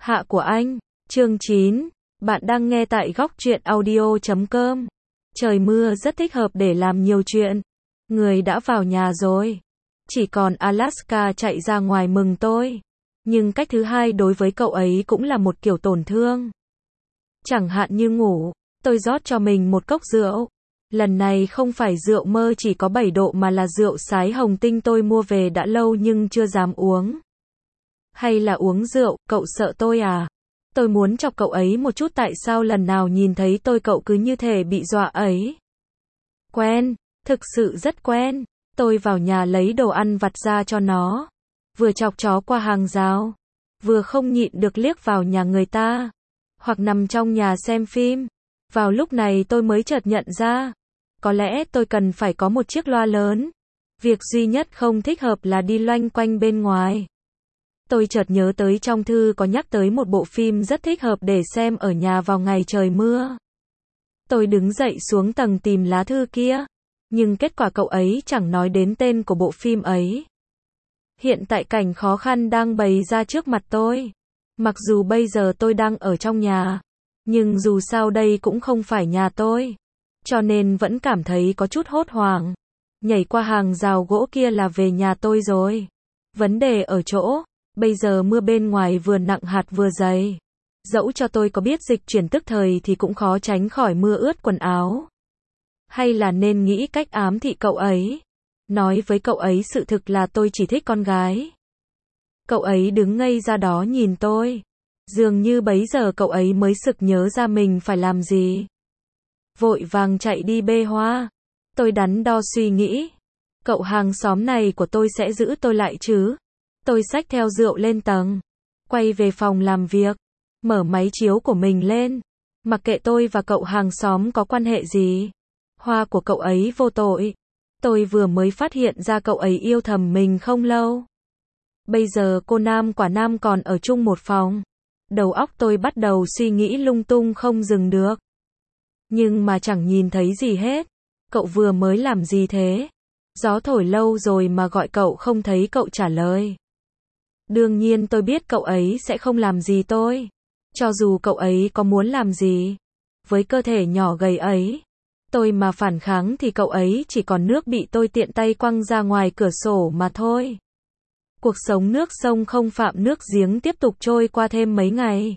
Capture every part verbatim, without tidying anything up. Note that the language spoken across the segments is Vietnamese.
Hạ của anh, chương chín. Bạn đang nghe tại góc truyện audio chấm com. Trời mưa rất thích hợp để làm nhiều chuyện. Người đã vào nhà rồi. Chỉ còn Alaska chạy ra ngoài mừng tôi. Nhưng cách thứ hai đối với cậu ấy cũng là một kiểu tổn thương. Chẳng hạn như ngủ, tôi rót cho mình một cốc rượu. Lần này không phải rượu mơ chỉ có bảy độ mà là rượu sái hồng tinh tôi mua về đã lâu nhưng chưa dám uống. Hay là uống rượu, cậu sợ tôi à? Tôi muốn chọc cậu ấy một chút, tại sao lần nào nhìn thấy tôi cậu cứ như thể bị dọa ấy? Quen, thực sự rất quen. Tôi vào nhà lấy đồ ăn vặt ra cho nó. Vừa chọc chó qua hàng rào, vừa không nhịn được liếc vào nhà người ta. Hoặc nằm trong nhà xem phim. Vào lúc này tôi mới chợt nhận ra. Có lẽ tôi cần phải có một chiếc loa lớn. Việc duy nhất không thích hợp là đi loanh quanh bên ngoài. Tôi chợt nhớ tới trong thư có nhắc tới một bộ phim rất thích hợp để xem ở nhà vào ngày trời mưa. Tôi đứng dậy xuống tầng tìm lá thư kia. Nhưng kết quả cậu ấy chẳng nói đến tên của bộ phim ấy. Hiện tại cảnh khó khăn đang bày ra trước mặt tôi. Mặc dù bây giờ tôi đang ở trong nhà. Nhưng dù sao đây cũng không phải nhà tôi. Cho nên vẫn cảm thấy có chút hốt hoảng. Nhảy qua hàng rào gỗ kia là về nhà tôi rồi. Vấn đề ở chỗ, bây giờ mưa bên ngoài vừa nặng hạt vừa dày. Dẫu cho tôi có biết dịch chuyển tức thời thì cũng khó tránh khỏi mưa ướt quần áo. Hay là nên nghĩ cách ám thị cậu ấy. Nói với cậu ấy sự thực là tôi chỉ thích con gái. Cậu ấy đứng ngây ra đó nhìn tôi. Dường như bấy giờ cậu ấy mới sực nhớ ra mình phải làm gì. Vội vàng chạy đi bê hoa. Tôi đắn đo suy nghĩ. Cậu hàng xóm này của tôi sẽ giữ tôi lại chứ? Tôi xách theo rượu lên tầng. Quay về phòng làm việc. Mở máy chiếu của mình lên. Mặc kệ tôi và cậu hàng xóm có quan hệ gì. Hoa của cậu ấy vô tội. Tôi vừa mới phát hiện ra cậu ấy yêu thầm mình không lâu. Bây giờ cô nam quả nam còn ở chung một phòng. Đầu óc tôi bắt đầu suy nghĩ lung tung không dừng được. Nhưng mà chẳng nhìn thấy gì hết. Cậu vừa mới làm gì thế? Gió thổi lâu rồi mà gọi cậu không thấy cậu trả lời. Đương nhiên tôi biết cậu ấy sẽ không làm gì tôi. Cho dù cậu ấy có muốn làm gì. Với cơ thể nhỏ gầy ấy. Tôi mà phản kháng thì cậu ấy chỉ còn nước bị tôi tiện tay quăng ra ngoài cửa sổ mà thôi. Cuộc sống nước sông không phạm nước giếng tiếp tục trôi qua thêm mấy ngày.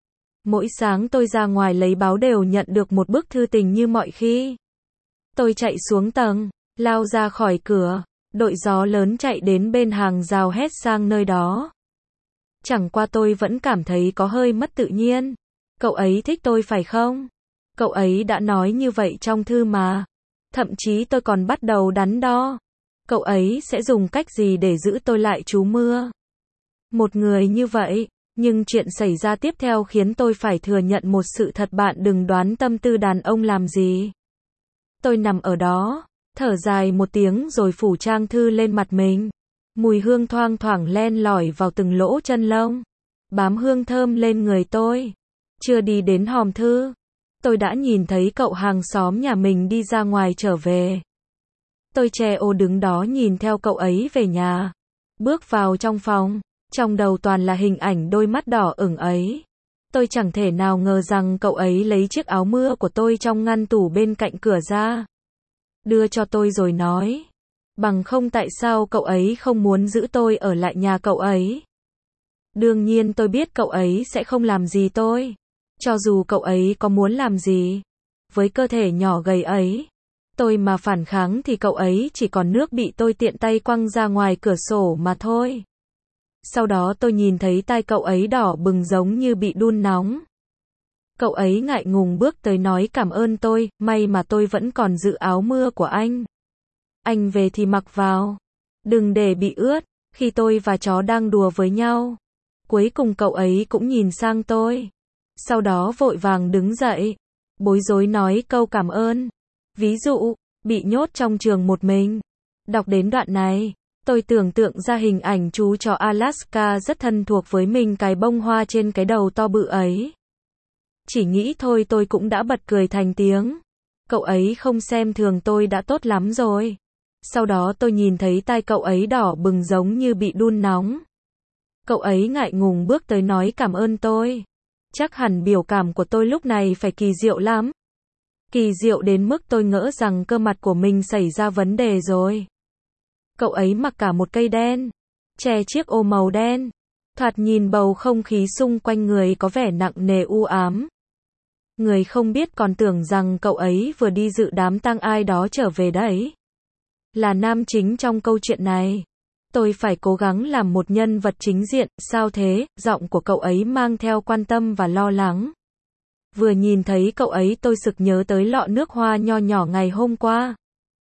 Mỗi sáng tôi ra ngoài lấy báo đều nhận được một bức thư tình như mọi khi. Tôi chạy xuống tầng, lao ra khỏi cửa, đội gió lớn chạy đến bên hàng rào hét sang nơi đó. Chẳng qua tôi vẫn cảm thấy có hơi mất tự nhiên. Cậu ấy thích tôi phải không? Cậu ấy đã nói như vậy trong thư mà. Thậm chí tôi còn bắt đầu đắn đo. Cậu ấy sẽ dùng cách gì để giữ tôi lại trú mưa? Một người như vậy, nhưng chuyện xảy ra tiếp theo khiến tôi phải thừa nhận một sự thật, bạn đừng đoán tâm tư đàn ông làm gì. Tôi nằm ở đó, thở dài một tiếng rồi phủ trang thư lên mặt mình. Mùi hương thoang thoảng len lỏi vào từng lỗ chân lông, bám hương thơm lên người tôi. Chưa đi đến hòm thư, tôi đã nhìn thấy cậu hàng xóm nhà mình đi ra ngoài trở về. Tôi che ô đứng đó nhìn theo cậu ấy về nhà. Bước vào trong phòng, trong đầu toàn là hình ảnh đôi mắt đỏ ửng ấy. Tôi chẳng thể nào ngờ rằng cậu ấy lấy chiếc áo mưa của tôi trong ngăn tủ bên cạnh cửa ra. Đưa cho tôi rồi nói. Bằng không tại sao cậu ấy không muốn giữ tôi ở lại nhà cậu ấy? Đương nhiên tôi biết cậu ấy sẽ không làm gì tôi. Cho dù cậu ấy có muốn làm gì. Với cơ thể nhỏ gầy ấy. Tôi mà phản kháng thì cậu ấy chỉ còn nước bị tôi tiện tay quăng ra ngoài cửa sổ mà thôi. Sau đó tôi nhìn thấy tai cậu ấy đỏ bừng giống như bị đun nóng. Cậu ấy ngại ngùng bước tới nói cảm ơn tôi, may mà tôi vẫn còn giữ áo mưa của anh. Anh về thì mặc vào. Đừng để bị ướt, khi tôi và chó đang đùa với nhau. Cuối cùng cậu ấy cũng nhìn sang tôi. Sau đó vội vàng đứng dậy. Bối rối nói câu cảm ơn. Ví dụ, bị nhốt trong trường một mình. Đọc đến đoạn này, tôi tưởng tượng ra hình ảnh chú chó Alaska rất thân thuộc với mình cài bông hoa trên cái đầu to bự ấy. Chỉ nghĩ thôi tôi cũng đã bật cười thành tiếng. Cậu ấy không xem thường tôi đã tốt lắm rồi. Sau đó tôi nhìn thấy tai cậu ấy đỏ bừng giống như bị đun nóng. Cậu ấy ngại ngùng bước tới nói cảm ơn tôi. Chắc hẳn biểu cảm của tôi lúc này phải kỳ diệu lắm. Kỳ diệu đến mức tôi ngỡ rằng cơ mặt của mình xảy ra vấn đề rồi. Cậu ấy mặc cả một cây đen, che chiếc ô màu đen. Thoạt nhìn bầu không khí xung quanh người có vẻ nặng nề u ám. Người không biết còn tưởng rằng cậu ấy vừa đi dự đám tang ai đó trở về đấy. Là nam chính trong câu chuyện này. Tôi phải cố gắng làm một nhân vật chính diện, sao thế? Giọng của cậu ấy mang theo quan tâm và lo lắng. Vừa nhìn thấy cậu ấy tôi sực nhớ tới lọ nước hoa nho nhỏ ngày hôm qua.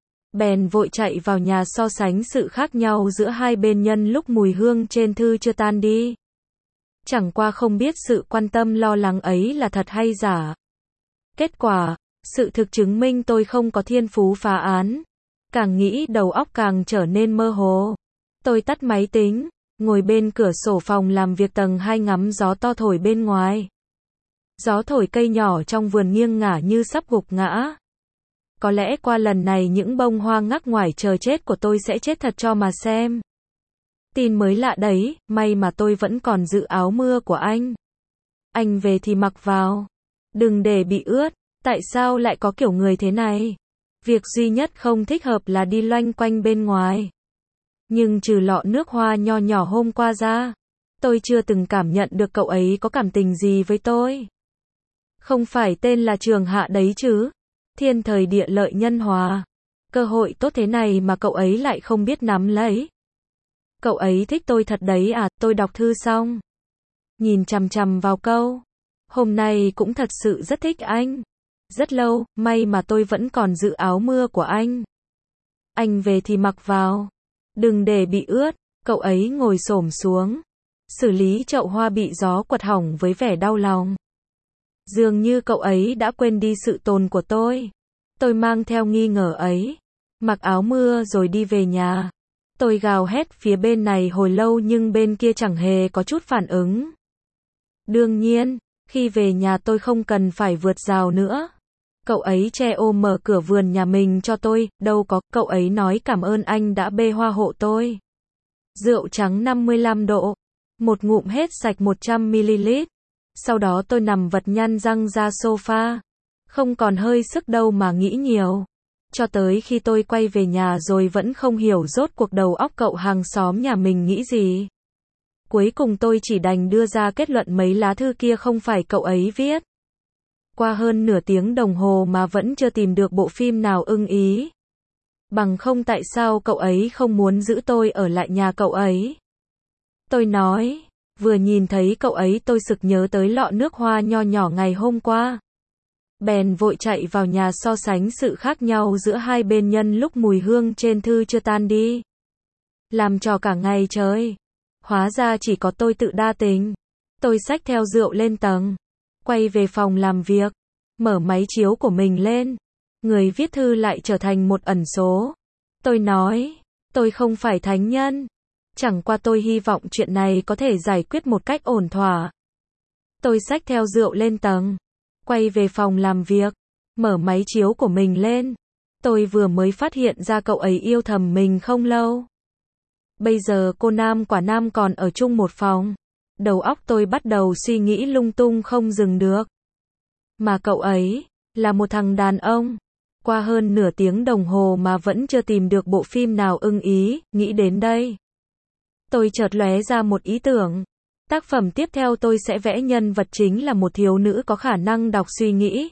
Bèn vội chạy vào nhà so sánh sự khác nhau giữa hai bên nhân lúc mùi hương trên thư chưa tan đi. Chẳng qua không biết sự quan tâm lo lắng ấy là thật hay giả. Kết quả, sự thực chứng minh tôi không có thiên phú phá án. Càng nghĩ đầu óc càng trở nên mơ hồ. Tôi tắt máy tính, ngồi bên cửa sổ phòng làm việc tầng hai ngắm gió to thổi bên ngoài. Gió thổi cây nhỏ trong vườn nghiêng ngả như sắp gục ngã. Có lẽ qua lần này những bông hoa ngắc ngoài chờ chết của tôi sẽ chết thật cho mà xem. Tin mới lạ đấy, may mà tôi vẫn còn giữ áo mưa của anh. Anh về thì mặc vào. Đừng để bị ướt. Tại sao lại có kiểu người thế này? Việc duy nhất không thích hợp là đi loanh quanh bên ngoài. Nhưng trừ lọ nước hoa nho nhỏ hôm qua ra, tôi chưa từng cảm nhận được cậu ấy có cảm tình gì với tôi. Không phải tên là Trường Hạ đấy chứ? Thiên thời địa lợi nhân hòa. Cơ hội tốt thế này mà cậu ấy lại không biết nắm lấy. Cậu ấy thích tôi thật đấy à? Tôi đọc thư xong, nhìn chằm chằm vào câu. Hôm nay cũng thật sự rất thích anh. Rất lâu, may mà tôi vẫn còn giữ áo mưa của anh. Anh về thì mặc vào. Đừng để bị ướt. Cậu ấy ngồi xổm xuống, xử lý chậu hoa bị gió quật hỏng với vẻ đau lòng. Dường như cậu ấy đã quên đi sự tồn của tôi. Tôi mang theo nghi ngờ ấy. Mặc áo mưa rồi đi về nhà. Tôi gào hét phía bên này hồi lâu nhưng bên kia chẳng hề có chút phản ứng. Đương nhiên, khi về nhà tôi không cần phải vượt rào nữa. Cậu ấy che ô mở cửa vườn nhà mình cho tôi, đâu có, cậu ấy nói cảm ơn anh đã bê hoa hộ tôi. Rượu trắng năm mươi lăm độ, một ngụm hết sạch một trăm mi li lít. Sau đó tôi nằm vật nhăn răng ra sofa. Không còn hơi sức đâu mà nghĩ nhiều. Cho tới khi tôi quay về nhà rồi vẫn không hiểu rốt cuộc đầu óc cậu hàng xóm nhà mình nghĩ gì. Cuối cùng tôi chỉ đành đưa ra kết luận mấy lá thư kia không phải cậu ấy viết. Qua hơn nửa tiếng đồng hồ mà vẫn chưa tìm được bộ phim nào ưng ý. Bằng không tại sao cậu ấy không muốn giữ tôi ở lại nhà cậu ấy? Tôi nói, vừa nhìn thấy cậu ấy tôi sực nhớ tới lọ nước hoa nho nhỏ ngày hôm qua. Bèn vội chạy vào nhà so sánh sự khác nhau giữa hai bên nhân lúc mùi hương trên thư chưa tan đi. Làm trò cả ngày trời. Hóa ra chỉ có tôi tự đa tình. Tôi xách theo rượu lên tầng. Quay về phòng làm việc. Mở máy chiếu của mình lên. Người viết thư lại trở thành một ẩn số. Tôi nói, tôi không phải thánh nhân. Chẳng qua tôi hy vọng chuyện này có thể giải quyết một cách ổn thỏa. Tôi xách theo rượu lên tầng. Quay về phòng làm việc. Mở máy chiếu của mình lên. Tôi vừa mới phát hiện ra cậu ấy yêu thầm mình không lâu. Bây giờ cô nam quả nam còn ở chung một phòng. Đầu óc tôi bắt đầu suy nghĩ lung tung không dừng được. Mà cậu ấy, là một thằng đàn ông. Qua hơn nửa tiếng đồng hồ mà vẫn chưa tìm được bộ phim nào ưng ý, nghĩ đến đây. Tôi chợt lóe ra một ý tưởng. Tác phẩm tiếp theo tôi sẽ vẽ nhân vật chính là một thiếu nữ có khả năng đọc suy nghĩ.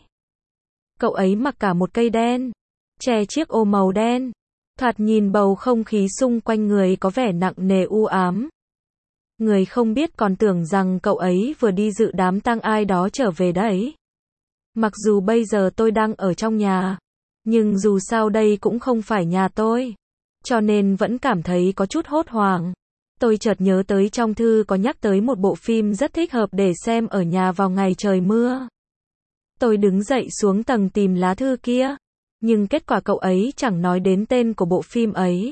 Cậu ấy mặc cả một cây đen, che chiếc ô màu đen. Thoạt nhìn bầu không khí xung quanh người có vẻ nặng nề u ám. Người không biết còn tưởng rằng cậu ấy vừa đi dự đám tang ai đó trở về đấy. Mặc dù bây giờ tôi đang ở trong nhà, nhưng dù sao đây cũng không phải nhà tôi. Cho nên vẫn cảm thấy có chút hốt hoảng. Tôi chợt nhớ tới trong thư có nhắc tới một bộ phim rất thích hợp để xem ở nhà vào ngày trời mưa. Tôi đứng dậy xuống tầng tìm lá thư kia. Nhưng kết quả cậu ấy chẳng nói đến tên của bộ phim ấy.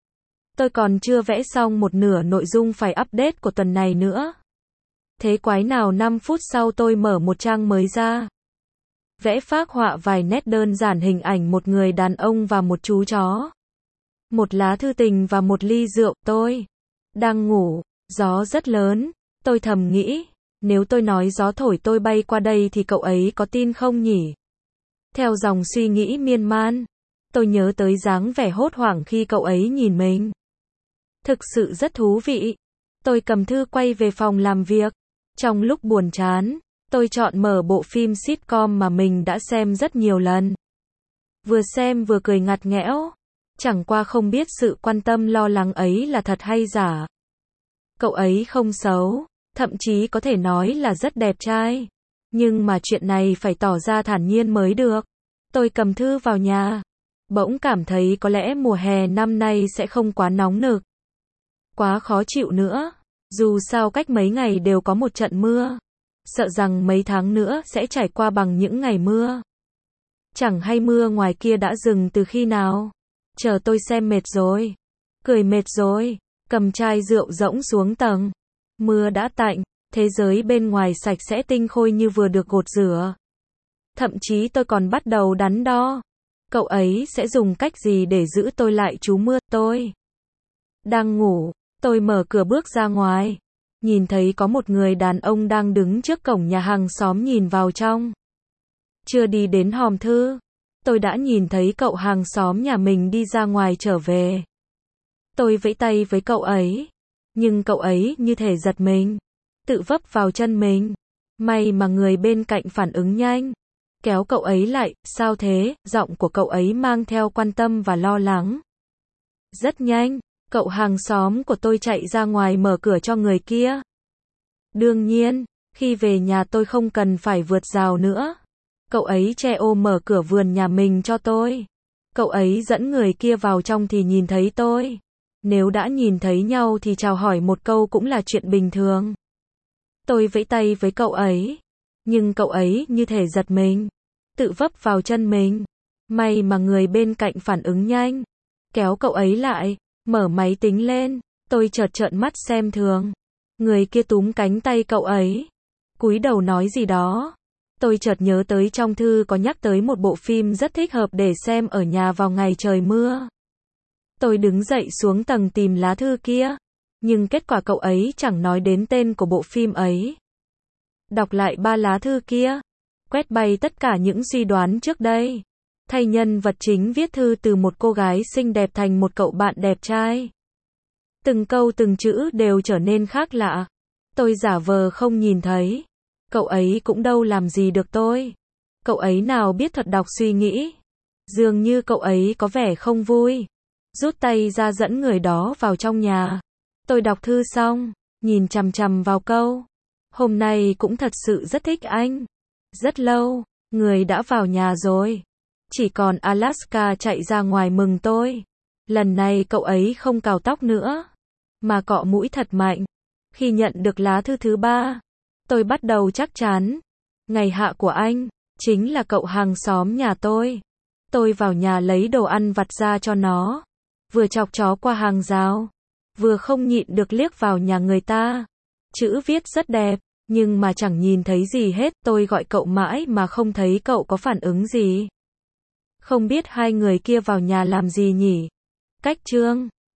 Tôi còn chưa vẽ xong một nửa nội dung phải update của tuần này nữa. Thế quái nào năm phút sau tôi mở một trang mới ra. Vẽ phác họa vài nét đơn giản hình ảnh một người đàn ông và một chú chó. Một lá thư tình và một ly rượu. Tôi đang ngủ, Gió rất lớn, tôi thầm nghĩ, nếu tôi nói gió thổi tôi bay qua đây thì cậu ấy có tin không nhỉ? Theo dòng suy nghĩ miên man, tôi nhớ tới dáng vẻ hốt hoảng khi cậu ấy nhìn mình. Thực sự rất thú vị. Tôi cầm thư quay về phòng làm việc. Trong lúc buồn chán, tôi chọn mở bộ phim sitcom mà mình đã xem rất nhiều lần. Vừa xem vừa cười ngặt nghẽo. Chẳng qua không biết sự quan tâm lo lắng ấy là thật hay giả. Cậu ấy không xấu, thậm chí có thể nói là rất đẹp trai. Nhưng mà chuyện này phải tỏ ra thản nhiên mới được. Tôi cầm thư vào nhà. Bỗng cảm thấy có lẽ mùa hè năm nay sẽ không quá nóng nực. Quá khó chịu nữa. Dù sao cách mấy ngày đều có một trận mưa. Sợ rằng mấy tháng nữa sẽ trải qua bằng những ngày mưa. Chẳng hay mưa ngoài kia đã dừng từ khi nào. Chờ tôi xem mệt rồi. Cười mệt rồi. Cầm chai rượu rỗng xuống tầng. Mưa đã tạnh. Thế giới bên ngoài sạch sẽ tinh khôi như vừa được gột rửa. Thậm chí tôi còn bắt đầu đắn đo. Cậu ấy sẽ dùng cách gì để giữ tôi lại trú mưa. Tôi đang ngủ. Tôi mở cửa bước ra ngoài. Nhìn thấy có một người đàn ông đang đứng trước cổng nhà hàng xóm nhìn vào trong. Chưa đi đến hòm thư. Tôi đã nhìn thấy cậu hàng xóm nhà mình đi ra ngoài trở về. Tôi vẫy tay với cậu ấy. Nhưng cậu ấy như thể giật mình. Tự vấp vào chân mình. May mà người bên cạnh phản ứng nhanh. Kéo cậu ấy lại. Sao thế? Giọng của cậu ấy mang theo quan tâm và lo lắng. Rất nhanh. Cậu hàng xóm của tôi chạy ra ngoài mở cửa cho người kia. Đương nhiên, khi về nhà tôi không cần phải vượt rào nữa. Cậu ấy che ô mở cửa vườn nhà mình cho tôi. Cậu ấy dẫn người kia vào trong thì nhìn thấy tôi. Nếu đã nhìn thấy nhau thì chào hỏi một câu cũng là chuyện bình thường. Tôi vẫy tay với cậu ấy. Nhưng cậu ấy như thể giật mình. Tự vấp vào chân mình. May mà người bên cạnh phản ứng nhanh. Kéo cậu ấy lại. Mở máy tính lên. Tôi chợt trợn mắt xem thường. Người kia túm cánh tay cậu ấy. Cúi đầu nói gì đó. Tôi chợt nhớ tới trong thư có nhắc tới một bộ phim rất thích hợp để xem ở nhà vào ngày trời mưa. Tôi đứng dậy xuống tầng tìm lá thư kia. Nhưng kết quả cậu ấy chẳng nói đến tên của bộ phim ấy. Đọc lại ba lá thư kia. Quét bay tất cả những suy đoán trước đây. Thay nhân vật chính viết thư từ một cô gái xinh đẹp thành một cậu bạn đẹp trai. Từng câu từng chữ đều trở nên khác lạ. Tôi giả vờ không nhìn thấy. Cậu ấy cũng đâu làm gì được tôi. Cậu ấy nào biết thật đọc suy nghĩ. Dường như cậu ấy có vẻ không vui. Rút tay ra dẫn người đó vào trong nhà. Tôi đọc thư xong, nhìn chằm chằm vào câu. Hôm nay cũng thật sự rất thích anh. Rất lâu, người đã vào nhà rồi. Chỉ còn Alaska chạy ra ngoài mừng tôi. Lần này cậu ấy không cào tóc nữa, mà cọ mũi thật mạnh. Khi nhận được lá thư thứ ba, tôi bắt đầu chắc chắn. Ngày hạ của anh, chính là cậu hàng xóm nhà tôi. Tôi vào nhà lấy đồ ăn vặt ra cho nó. Vừa chọc chó qua hàng rào, vừa không nhịn được liếc vào nhà người ta. Chữ viết rất đẹp, nhưng mà chẳng nhìn thấy gì hết. Tôi gọi cậu mãi mà không thấy cậu có phản ứng gì. Không biết hai người kia vào nhà làm gì nhỉ? Cách chương